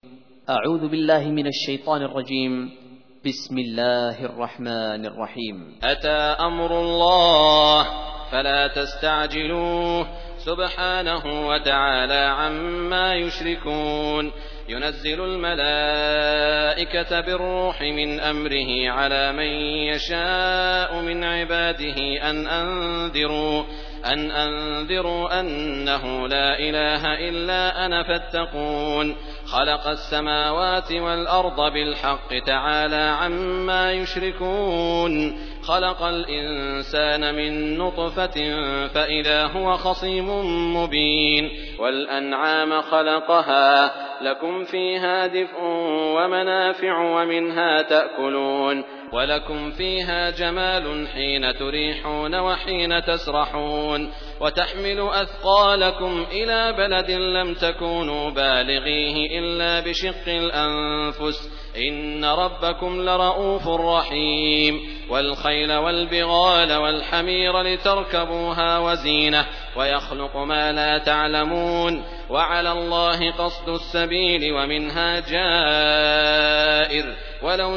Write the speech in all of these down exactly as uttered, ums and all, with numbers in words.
أعوذ بالله من الشيطان الرجيم. بسم الله الرحمن الرحيم. أتى أمر الله فلا تستعجلوه سبحانه وتعالى عما يشركون. ينزل الملائكة بالروح من أمره على من يشاء من عباده أن أنذروا أن أنذروا أنه لا إله إلا أنا فاتقون. خلق السماوات والأرض بالحق تعالى عما يشركون. خلق الإنسان من نطفة فإذا هو خصيم مبين. والأنعام خلقها لكم فيها دفء ومنافع ومنها تأكلون ولكم فيها جمال حين تريحون وحين تسرحون. وتحمل أثقالكم إلى بلد لم تكونوا بالغيه إلا بشق الأنفس إن ربكم لرؤوف رحيم. والخيل والبغال والحمير لتركبوها وزينة ويخلق ما لا تعلمون. وعلى الله قصد السبيل ومنها جائر ولو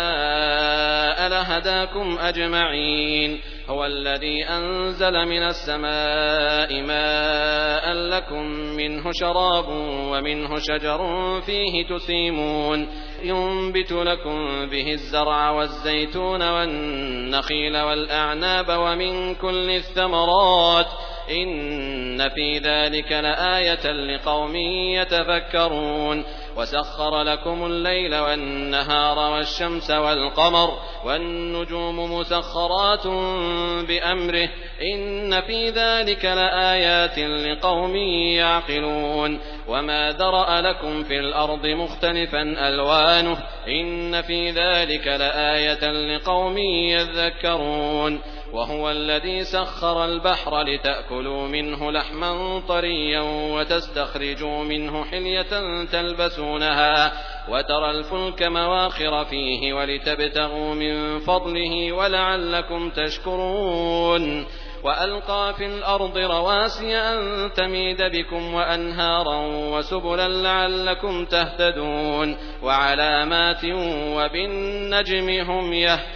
شاء لهداكم أجمعين. هو الذي أنزل من السماء ماء لكم منه شراب ومنه شجر فيه تسيمون. ينبت لكم به الزرع والزيتون والنخيل والأعناب ومن كل الثمرات إن في ذلك لآية لقوم يتفكرون. وسخر لكم الليل والنهار والشمس والقمر والنجوم مسخرات بأمره إن في ذلك لآيات لقوم يعقلون. وما ذرأ لكم في الأرض مختلفا ألوانه إن في ذلك لآية لقوم يذكرون. وهو الذي سخر البحر لتأكلوا منه لحما طريا وتستخرجوا منه حلية تلبسونها وترى الفلك مواخر فيه ولتبتغوا من فضله ولعلكم تشكرون. وألقى في الأرض رواسي أن تميد بكم وأنهارا وسبلا لعلكم تهتدون. وعلامات وبالنجم هم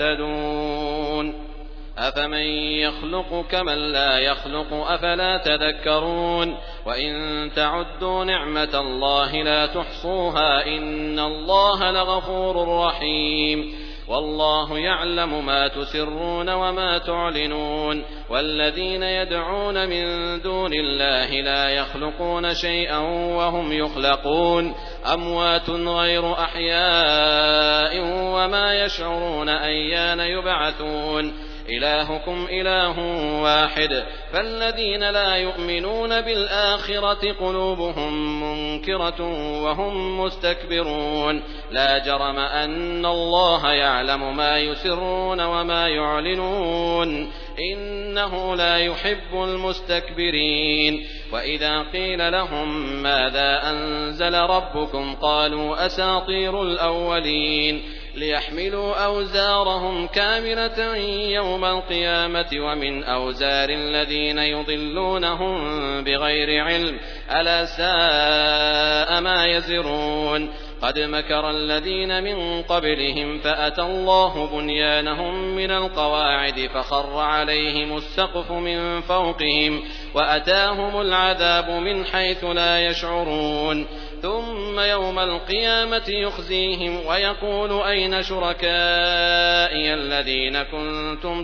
يهتدون. أفمن يخلق كمن لا يخلق أفلا تذكرون. وإن تعدوا نعمة الله لا تحصوها إن الله لغفور رحيم. والله يعلم ما تسرون وما تعلنون. والذين يدعون من دون الله لا يخلقون شيئا وهم يخلقون أموات غير أحياء وما يشعرون أيان يبعثون. إلهكم إله واحد فالذين لا يؤمنون بالآخرة قلوبهم منكرة وهم مستكبرون. لا جرم أن الله يعلم ما يسرون وما يعلنون إنه لا يحب المستكبرين. وإذا قيل لهم ماذا أنزل ربكم قالوا أساطير الأولين ليحملوا أوزارهم كاملة يوم القيامة ومن أوزار الذين يضلونهم بغير علم ألا ساء ما يزرون. قد مكر الذين من قبلهم فأتى الله بنيانهم من القواعد فخر عليهم السقف من فوقهم وأتاهم العذاب من حيث لا يشعرون. ثم يوم القيامة يخزيهم ويقول أين شركائي الذين كنتم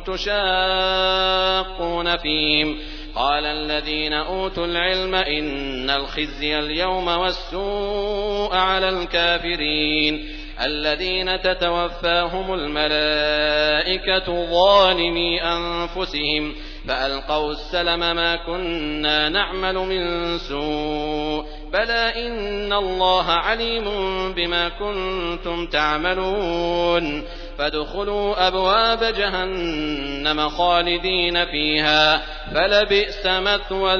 تشاقون فيهم قال الذين أوتوا العلم إن الخزي اليوم والسوء على الكافرين الذين تتوفاهم الملائكة ظالمي أنفسهم فألقوا السلم ما كنا نعمل من سوء بلى إن الله عليم بما كنتم تعملون. فادخلوا أبواب جهنم خالدين فيها فلبئس مثوى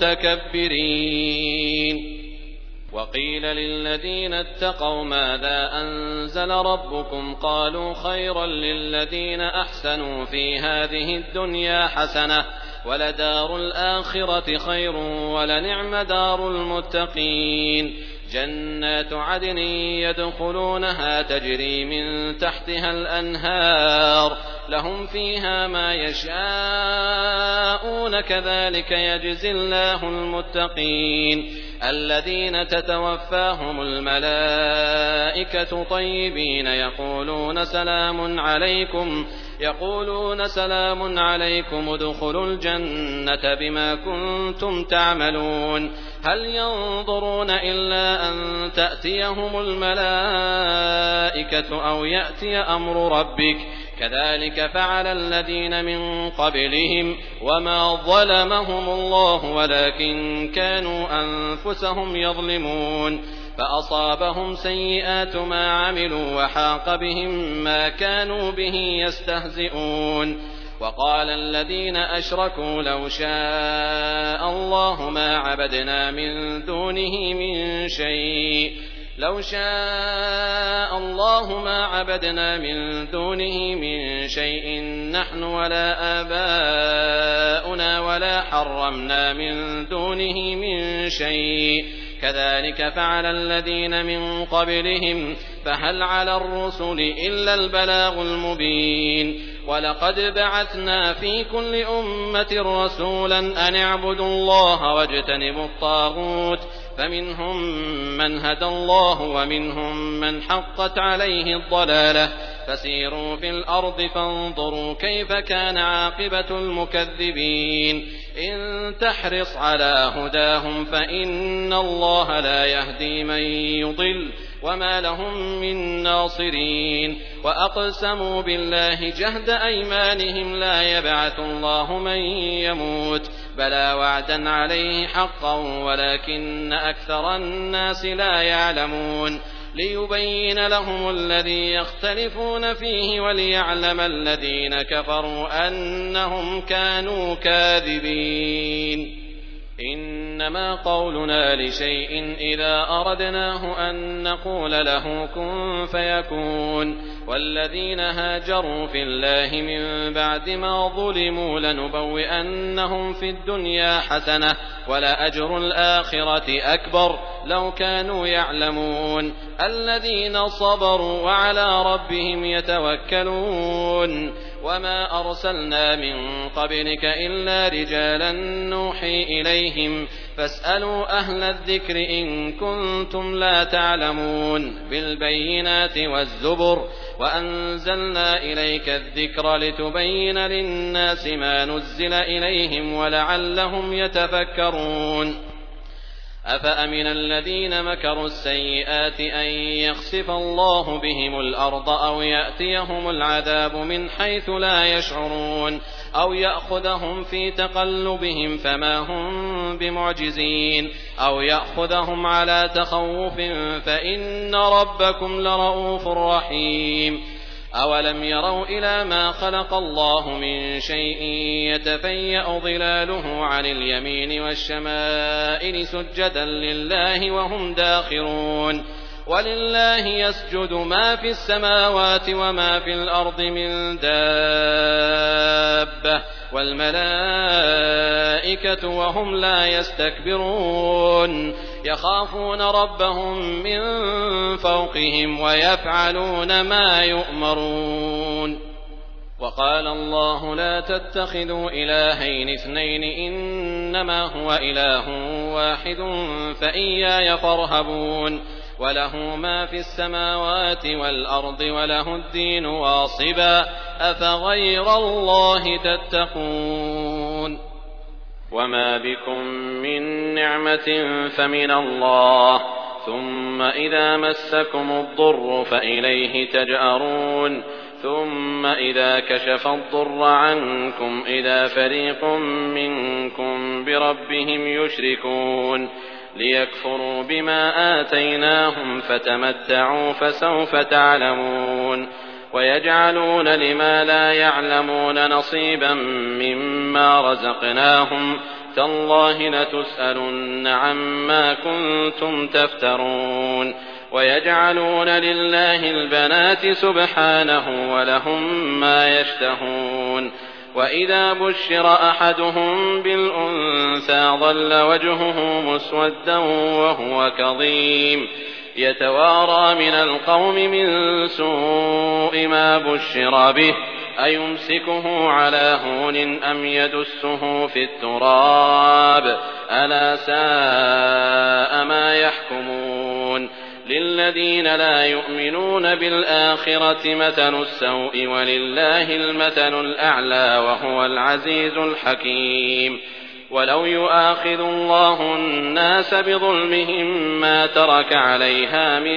المتكبرين. وقيل للذين اتقوا ماذا أنزل ربكم قالوا خيرا للذين أحسنوا في هذه الدنيا حسنة ولدار الآخرة خير ولنعم دار المتقين. جنات عدن يدخلونها تجري من تحتها الأنهار لهم فيها ما يشاءون كذلك يجزي الله المتقين الذين تتوفاهم الملائكة طيبين يقولون سلام عليكم يقولون سلام عليكم ادخلوا الجنة بما كنتم تعملون هل ينظرون إلا أن تأتيهم الملائكة أو يأتي أمر ربك كذلك فعل الذين من قبلهم وما ظلمهم الله ولكن كانوا أنفسهم يظلمون فأصابهم سيئات ما عملوا وحاق بهم ما كانوا به يستهزئون وقال الذين أشركوا لو شاء الله ما عبدنا من دونه من شيء لو شاء الله ما عبدنا من دونه من شيء نحن ولا آباؤنا ولا حرمنا من دونه من شيء كذلك فعل الذين من قبلهم فهل على الرسل إلا البلاغ المبين ولقد بعثنا في كل أمة رسولا أن اعبدوا الله واجتنبوا الطاغوت فمنهم من هدى الله ومنهم من حقت عليه الضلالة فسيروا في الأرض فانظروا كيف كان عاقبة المكذبين إن تحرص على هداهم فإن الله لا يهدي من يضل وما لهم من ناصرين وأقسموا بالله جهد أيمانهم لا يبعث الله من يموت بلى وعدا عليه حقا ولكن أكثر الناس لا يعلمون ليبين لهم الذي يختلفون فيه وليعلم الذين كفروا أنهم كانوا كاذبين إنما قولنا لشيء إذا أردناه أن نقول له كن فيكون والذين هاجروا في الله من بعد ما ظلموا لنبوئنهم في الدنيا حسنة ولأجر الآخرة أكبر لو كانوا يعلمون الذين صبروا وعلى ربهم يتوكلون وما أرسلنا من قبلك إلا رجالا نوحي إليهم فاسألوا أهل الذكر إن كنتم لا تعلمون بالبينات والزبر وأنزلنا إليك الذكر لتبين للناس ما نزل إليهم ولعلهم يتفكرون أفأمن الذين مكروا السيئات أن يخسف الله بهم الأرض أو يأتيهم العذاب من حيث لا يشعرون أو يأخذهم في تقلبهم فما هم بمعجزين أو يأخذهم على تخوف فإن ربكم لرؤوف رحيم أولم يروا إلى ما خلق الله من شيء يتفيأ ظلاله عن اليمين والشمائل سجدا لله وهم داخرون ولله يسجد ما في السماوات وما في الأرض من دابة والملائكة وهم لا يستكبرون يخافون ربهم من فوقهم ويفعلون ما يؤمرون وقال الله لا تتخذوا إلهين اثنين إنما هو إله واحد فإياي فارهبون وله ما في السماوات والأرض وله الدين واصبا أفغير الله تتقون وما بكم من نعمة فمن الله ثم إذا مسكم الضر فإليه تجأرون ثم إذا كشف الضر عنكم إذا فريق منكم بربهم يشركون ليكفروا بما آتيناهم فتمتعوا فسوف تعلمون ويجعلون لما لا يعلمون نصيبا مما رزقناهم تالله لتسألن عما كنتم تفترون ويجعلون لله البنات سبحانه ولهم ما يشتهون وإذا بشر أحدهم بالأنثى ظل وجهه مسودا وهو كظيم يتوارى من القوم من سوء ما بشر به أيمسكه على هون أم يدسه في التراب ألا ساء ما يحكمون للذين لا يؤمنون بالآخرة مثل السوء ولله المثل الأعلى وهو العزيز الحكيم ولو يؤاخذ الله الناس بظلمهم ما ترك عليها من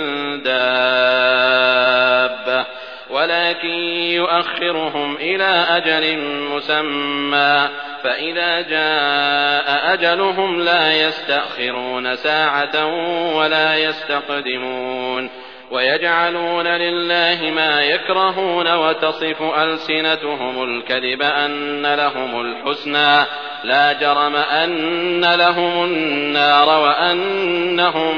دابة ولكن يؤخرهم إلى أجل مسمى فإذا جاء أجلهم لا يستأخرون ساعة ولا يستقدمون ويجعلون لله ما يكرهون وتصف ألسنتهم الكذب أن لهم الحسنى لا جرم أن لهم النار وأنهم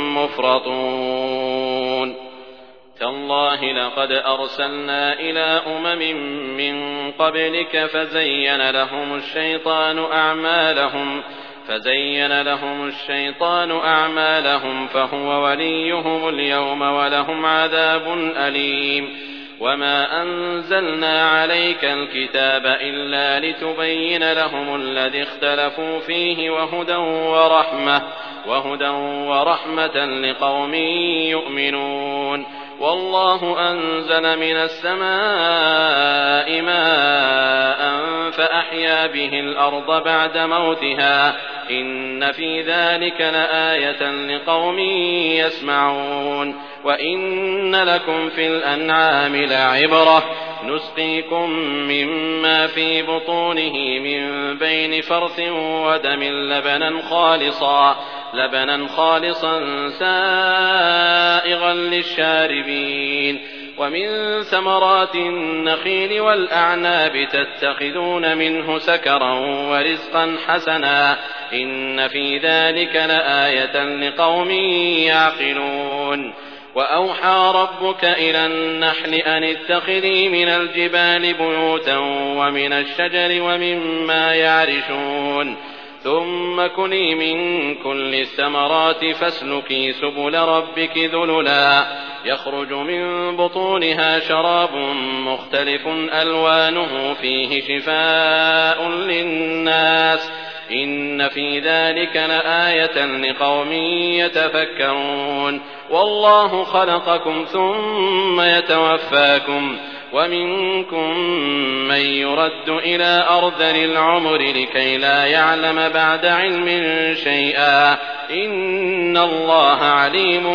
مفرطون تالله لقد أرسلنا إلى أمم من قبلك فزين لهم الشيطان أعمالهم فزين لهم الشيطان أعمالهم فهو وليهم اليوم ولهم عذاب أليم وما أنزلنا عليك الكتاب إلا لتبين لهم الذي اختلفوا فيه وهدى ورحمة وهدى ورحمة لقوم يؤمنون والله أنزل من السماء ماء فأحيا به الأرض بعد موتها إن في ذلك لآية لقوم يسمعون وإن لكم في الأنعام لعبرة نسقيكم مما في بطونه من بين فرث ودم لبنا خالصا لبنا خالصا سائغا للشاربين ومن ثمرات النخيل والأعناب تتخذون منه سكرا ورزقا حسنا إن في ذلك لآية لقوم يعقلون وأوحى ربك إلى النحل أن اتخذي من الجبال بيوتا ومن الشجر ومما يعرشون ثم كلي من كل الثمرات فاسلكي سبل ربك ذللا يخرج من بطونها شراب مختلف ألوانه فيه شفاء للناس إن في ذلك لآية لقوم يتفكرون والله خلقكم ثم يتوفاكم ومنكم من يرد إلى أرذل العمر لكي لا يعلم بعد علم شيئا إن الله عليم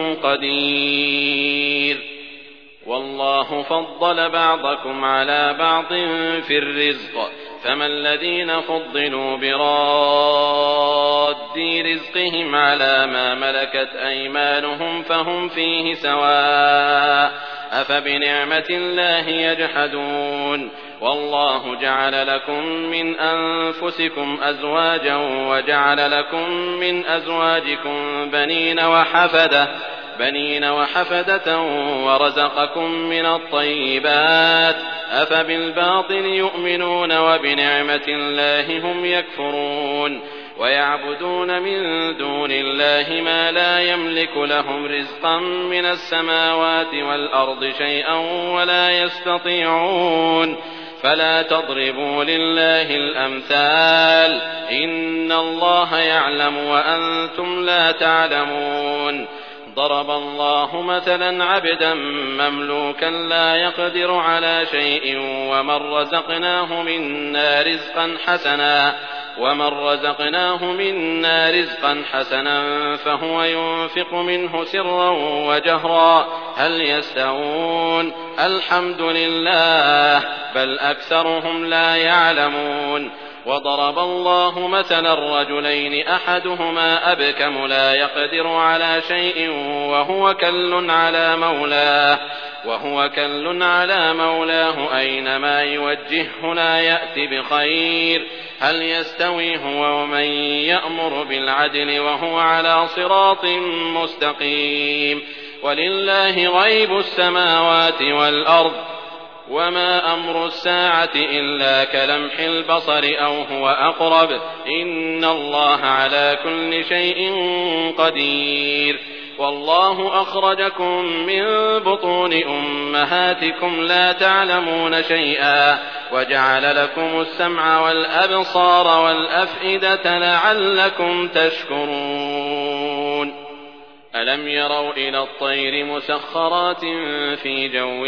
قدير والله فضل بعضكم على بعض في الرزق فما الذين فضلوا براد رزقهم على ما ملكت أيمانهم فهم فيه سواء أفبنعمة الله يجحدون والله جعل لكم من أنفسكم أزواجا وجعل لكم من أزواجكم بنين وحفدة بنين وحفدة ورزقكم من الطيبات أفبالباطل يؤمنون وبنعمة الله هم يكفرون ويعبدون من دون الله ما لا يملك لهم رزقا من السماوات والأرض شيئا ولا يستطيعون فلا تضربوا لله الأمثال إن الله يعلم وأنتم لا تعلمون ضرب الله مثلا عبدا مملوكا لا يقدر على شيء ومن رزقناه منا رزقا حسنا ومن رزقناه منا رزقا حسنا فهو ينفق منه سرا وجهرا هل يستوون الحمد لله بل أكثرهم لا يعلمون وضرب الله مثلا رجلين أحدهما أبكم لا يقدر على شيء وهو كل على مولاه وهو كل على مولاه أينما يوجهه لا يأتي بخير هل يستوي هو ومن يأمر بالعدل وهو على صراط مستقيم ولله غيب السماوات والأرض وما أمر الساعة إلا كلمح البصر أو هو أقرب إن الله على كل شيء قدير والله أخرجكم من بطون أمهاتكم لا تعلمون شيئا وجعل لكم السمع والأبصار والأفئدة لعلكم تشكرون ألم يروا إلى الطير مسخرات في جو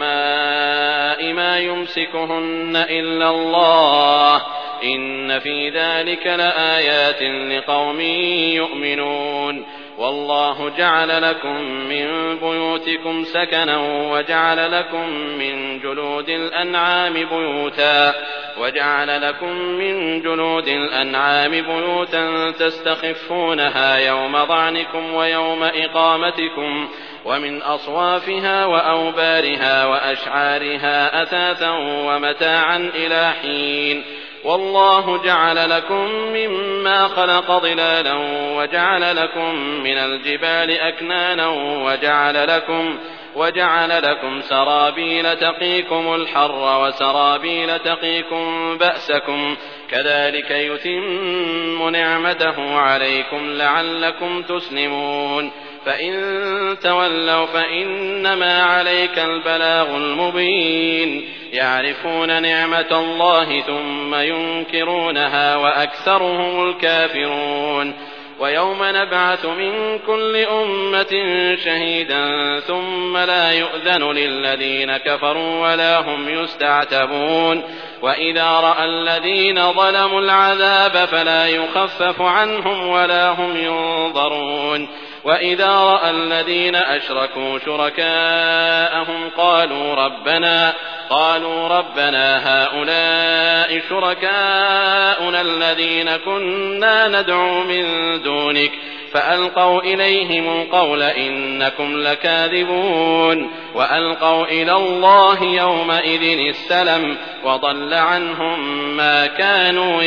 السماء ما يمسكهن إلا الله إن في ذلك لآيات لقوم يؤمنون والله جعل لكم من بيوتكم سكنا وجعل لكم من جلود الأنعام بيوتا وجعل لكم من جلود الأنعام بيوتا تستخفونها يوم ظعنكم ويوم إقامتكم ومن أصوافها وأوبارها وأشعارها أثاثا ومتاعا إلى حين والله جعل لكم مما خلق ظلالا وجعل لكم من الجبال أكنانا وجعل لكم وجعل لكم سرابيل تقيكم الحر وسرابيل تقيكم بأسكم كذلك يتم نعمته عليكم لعلكم تسلمون فإن تولوا فإنما عليك البلاغ المبين يعرفون نعمة الله ثم ينكرونها وأكثرهم الكافرون ويوم نبعث من كل أمة شهيدا ثم لا يؤذن للذين كفروا ولا هم يستعتبون وإذا رأى الذين ظلموا العذاب فلا يخفف عنهم ولا هم ينظرون وإذا رأى الذين أشركوا شركاءهم قالوا ربنا قالوا ربنا هؤلاء شركاؤنا الذين كنا ندعو من دونك فألقوا إليهم القول إنكم لكاذبون وألقوا إلى الله يومئذ السلم وضل عنهم ما كانوا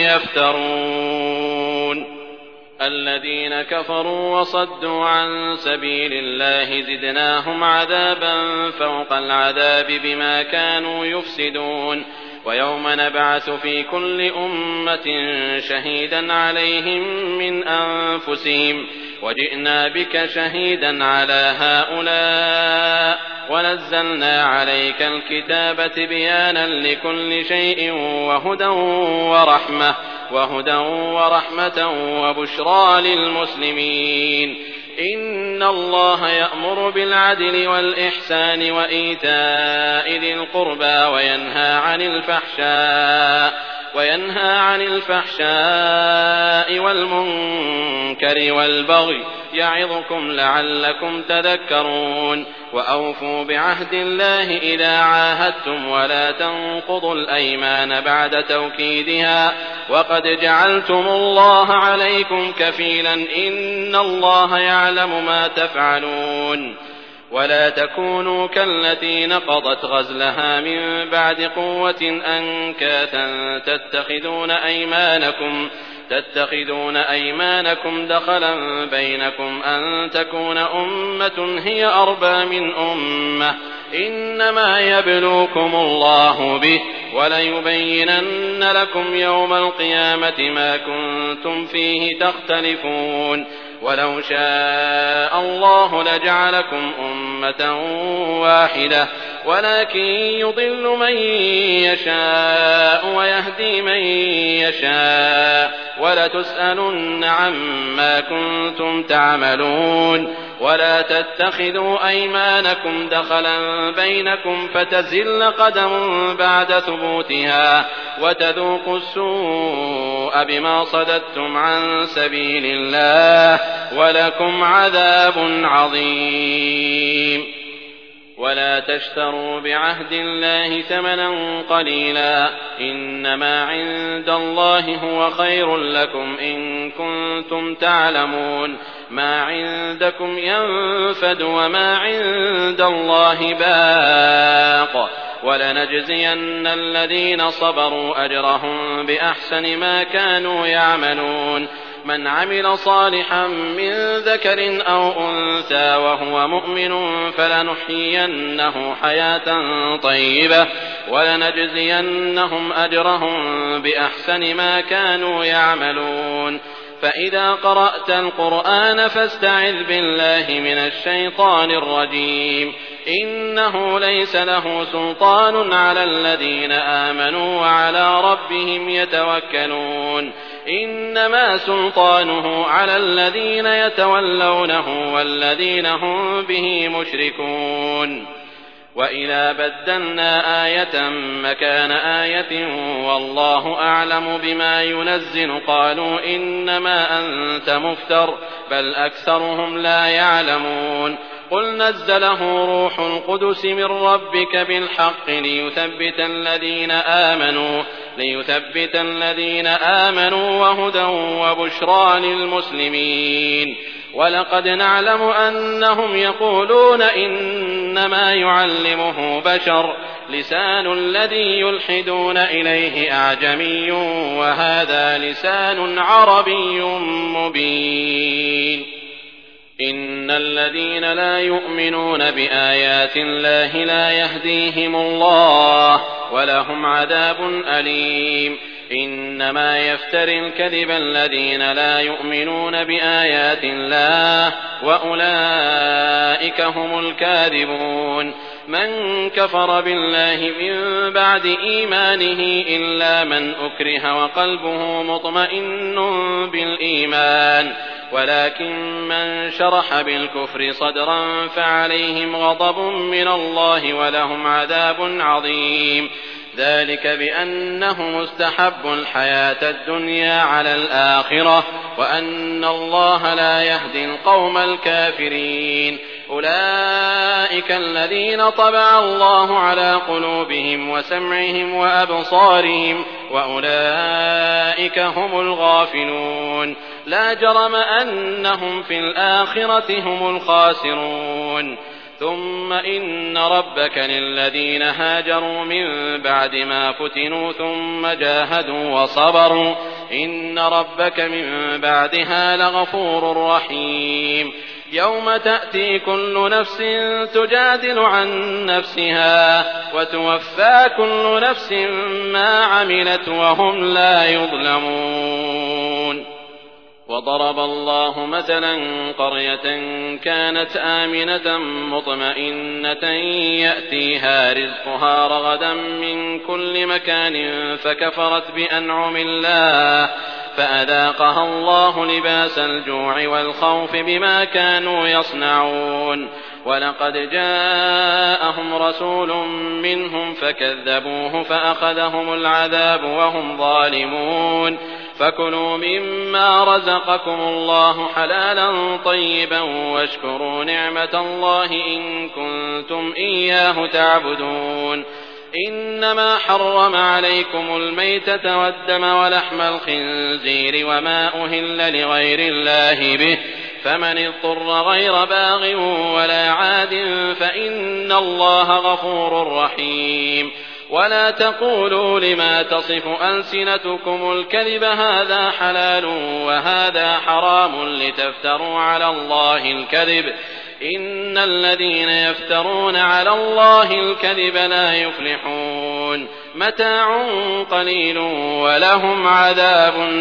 يفترون الذين كفروا وصدوا عن سبيل الله زدناهم عذابا فوق العذاب بما كانوا يفسدون ويوم نبعث في كل أمة شهيدا عليهم من أنفسهم وجئنا بك شهيدا على هؤلاء ونزلنا عليك الكتاب تبيانا لكل شيء وهدى ورحمة وهدى ورحمة وبشرى للمسلمين إن الله يأمر بالعدل والإحسان وإيتاء ذي القربى وينهى عن الفحشاء وينهى عن الفحشاء والمنكر والبغي يعظكم لعلكم تذكرون وأوفوا بعهد الله إذا عاهدتم ولا تنقضوا الأيمان بعد توكيدها وقد جعلتم الله عليكم كفيلا إن الله يعلم ما تفعلون ولا تكونوا كالتي نقضت غزلها من بعد قوة أنكاثا تتخذون أيمانكم تتخذون أيمانكم دخلا بينكم أن تكون أمة هي أربى من أمة إنما يبلوكم الله به وليبينن لكم يوم القيامة ما كنتم فيه تختلفون ولو شاء الله لجعلكم أمة واحدة ولكن يضل من يشاء ويهدي من يشاء ولتسألن عما كنتم تعملون ولا تتخذوا أيمانكم دخلا بينكم فتزل قدم بعد ثبوتها وتذوقوا السوء بما صددتم عن سبيل الله ولكم عذاب عظيم ولا تشتروا بعهد الله ثمنا قليلا إنما عند الله هو خير لكم إن كنتم تعلمون ما عندكم ينفد وما عند الله باق ولنجزين الذين صبروا أجرهم بأحسن ما كانوا يعملون من عمل صالحا من ذكر أو أنثى وهو مؤمن فلنحيينه حياة طيبة ولنجزينهم أجرهم بأحسن ما كانوا يعملون. فإذا قرأت القرآن فاستعذ بالله من الشيطان الرجيم إنه ليس له سلطان على الذين آمنوا وعلى ربهم يتوكلون إنما سلطانه على الذين يتولونه والذين هم به مشركون. وإذا بدلنا آية مكان آية والله أعلم بما ينزل قالوا إنما أنت مفتر بل أكثرهم لا يعلمون. قل نزله روح القدس من ربك بالحق ليثبت الذين آمنوا ليثبت الذين آمنوا وهدى وبشرى للمسلمين. ولقد نعلم أنهم يقولون إنما يعلمه بشر لسان الذي يلحدون إليه أعجمي وهذا لسان عربي مبين. إن الذين لا يؤمنون بآيات الله لا يهديهم الله ولهم عذاب أليم. إنما يفتري الكذب الذين لا يؤمنون بآيات الله وأولئك هم الكاذبون. من كفر بالله من بعد إيمانه إلا من أكره وقلبه مطمئن بالإيمان ولكن من شرح بالكفر صدرا فعليهم غضب من الله ولهم عذاب عظيم. ذلك بأنهم استحبوا الحياة الدنيا على الآخرة وأن الله لا يهدي القوم الكافرين. أولئك الذين طبع الله على قلوبهم وسمعهم وأبصارهم وأولئك هم الغافلون. لا جرم أنهم في الآخرة هم الخاسرون. ثم إن ربك للذين هاجروا من بعد ما فتنوا ثم جاهدوا وصبروا إن ربك من بعدها لغفور رحيم. يوم تأتي كل نفس تجادل عن نفسها وتوفى كل نفس ما عملت وهم لا يظلمون. وضرب الله مثلا قرية كانت آمنة مطمئنة يأتيها رزقها رغدا من كل مكان فكفرت بأنعم الله فأذاقها الله لباس الجوع والخوف بما كانوا يصنعون. ولقد جاءهم رسول منهم فكذبوه فأخذهم العذاب وهم ظالمون. فكلوا مما رزقكم الله حلالا طيبا واشكروا نعمة الله إن كنتم إياه تعبدون. إنما حرم عليكم الميتة والدم ولحم الخنزير وما أهل لغير الله به فمن اضطر غير باغ ولا عاد فإن الله غفور رحيم. ولا تقولوا لما تصف ألسنتكم الكذب هذا حلال وهذا حرام لتفتروا على الله الكذب إن الذين يفترون على الله الكذب لا يفلحون. متاع قليل ولهم عذاب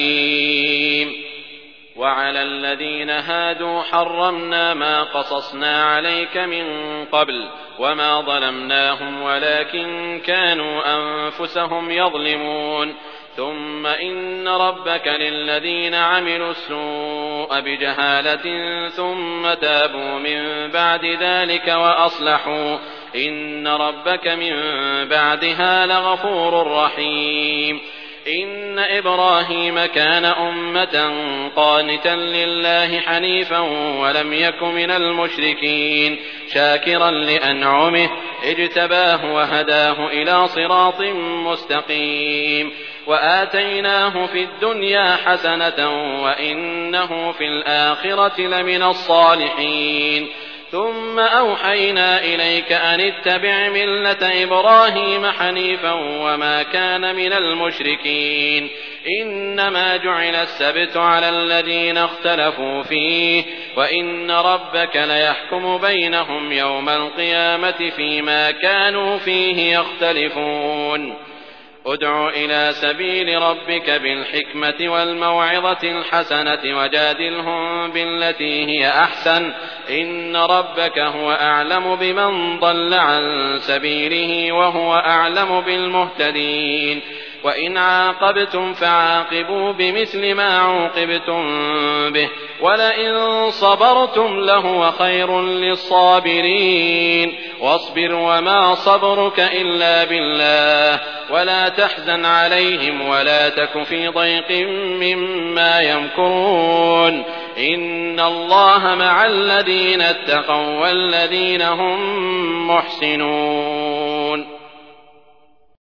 أليم. وعلى الذين هادوا حرمنا ما قصصنا عليك من قبل وما ظلمناهم ولكن كانوا أنفسهم يظلمون. ثم إن ربك للذين عملوا السوء بجهالة ثم تابوا من بعد ذلك وأصلحوا إن ربك من بعدها لغفور رحيم. إن إبراهيم كان أمة قانتا لله حنيفا ولم يك من المشركين شاكرا لأنعمه اجتباه وهداه إلى صراط مستقيم. وآتيناه في الدنيا حسنة وإنه في الآخرة لمن الصالحين. ثم أوحينا إليك أن اتبع ملة إبراهيم حنيفا وما كان من المشركين إنما جعل السبت على الذين اختلفوا فيه وإن ربك ليحكم بينهم يوم القيامة فيما كانوا فيه يختلفون ادع إلى سبيل ربك بالحكمة والموعظة الحسنة وجادلهم بالتي هي أحسن إن ربك هو أعلم بمن ضل عن سبيله وهو أعلم بالمهتدين وإن عاقبتم فعاقبوا بمثل ما عوقبتم به ولئن صبرتم لهو خير للصابرين واصبر وما صبرك إلا بالله ولا تحزن عليهم ولا تك في ضيق مما يمكرون إن الله مع الذين اتقوا والذين هم محسنون.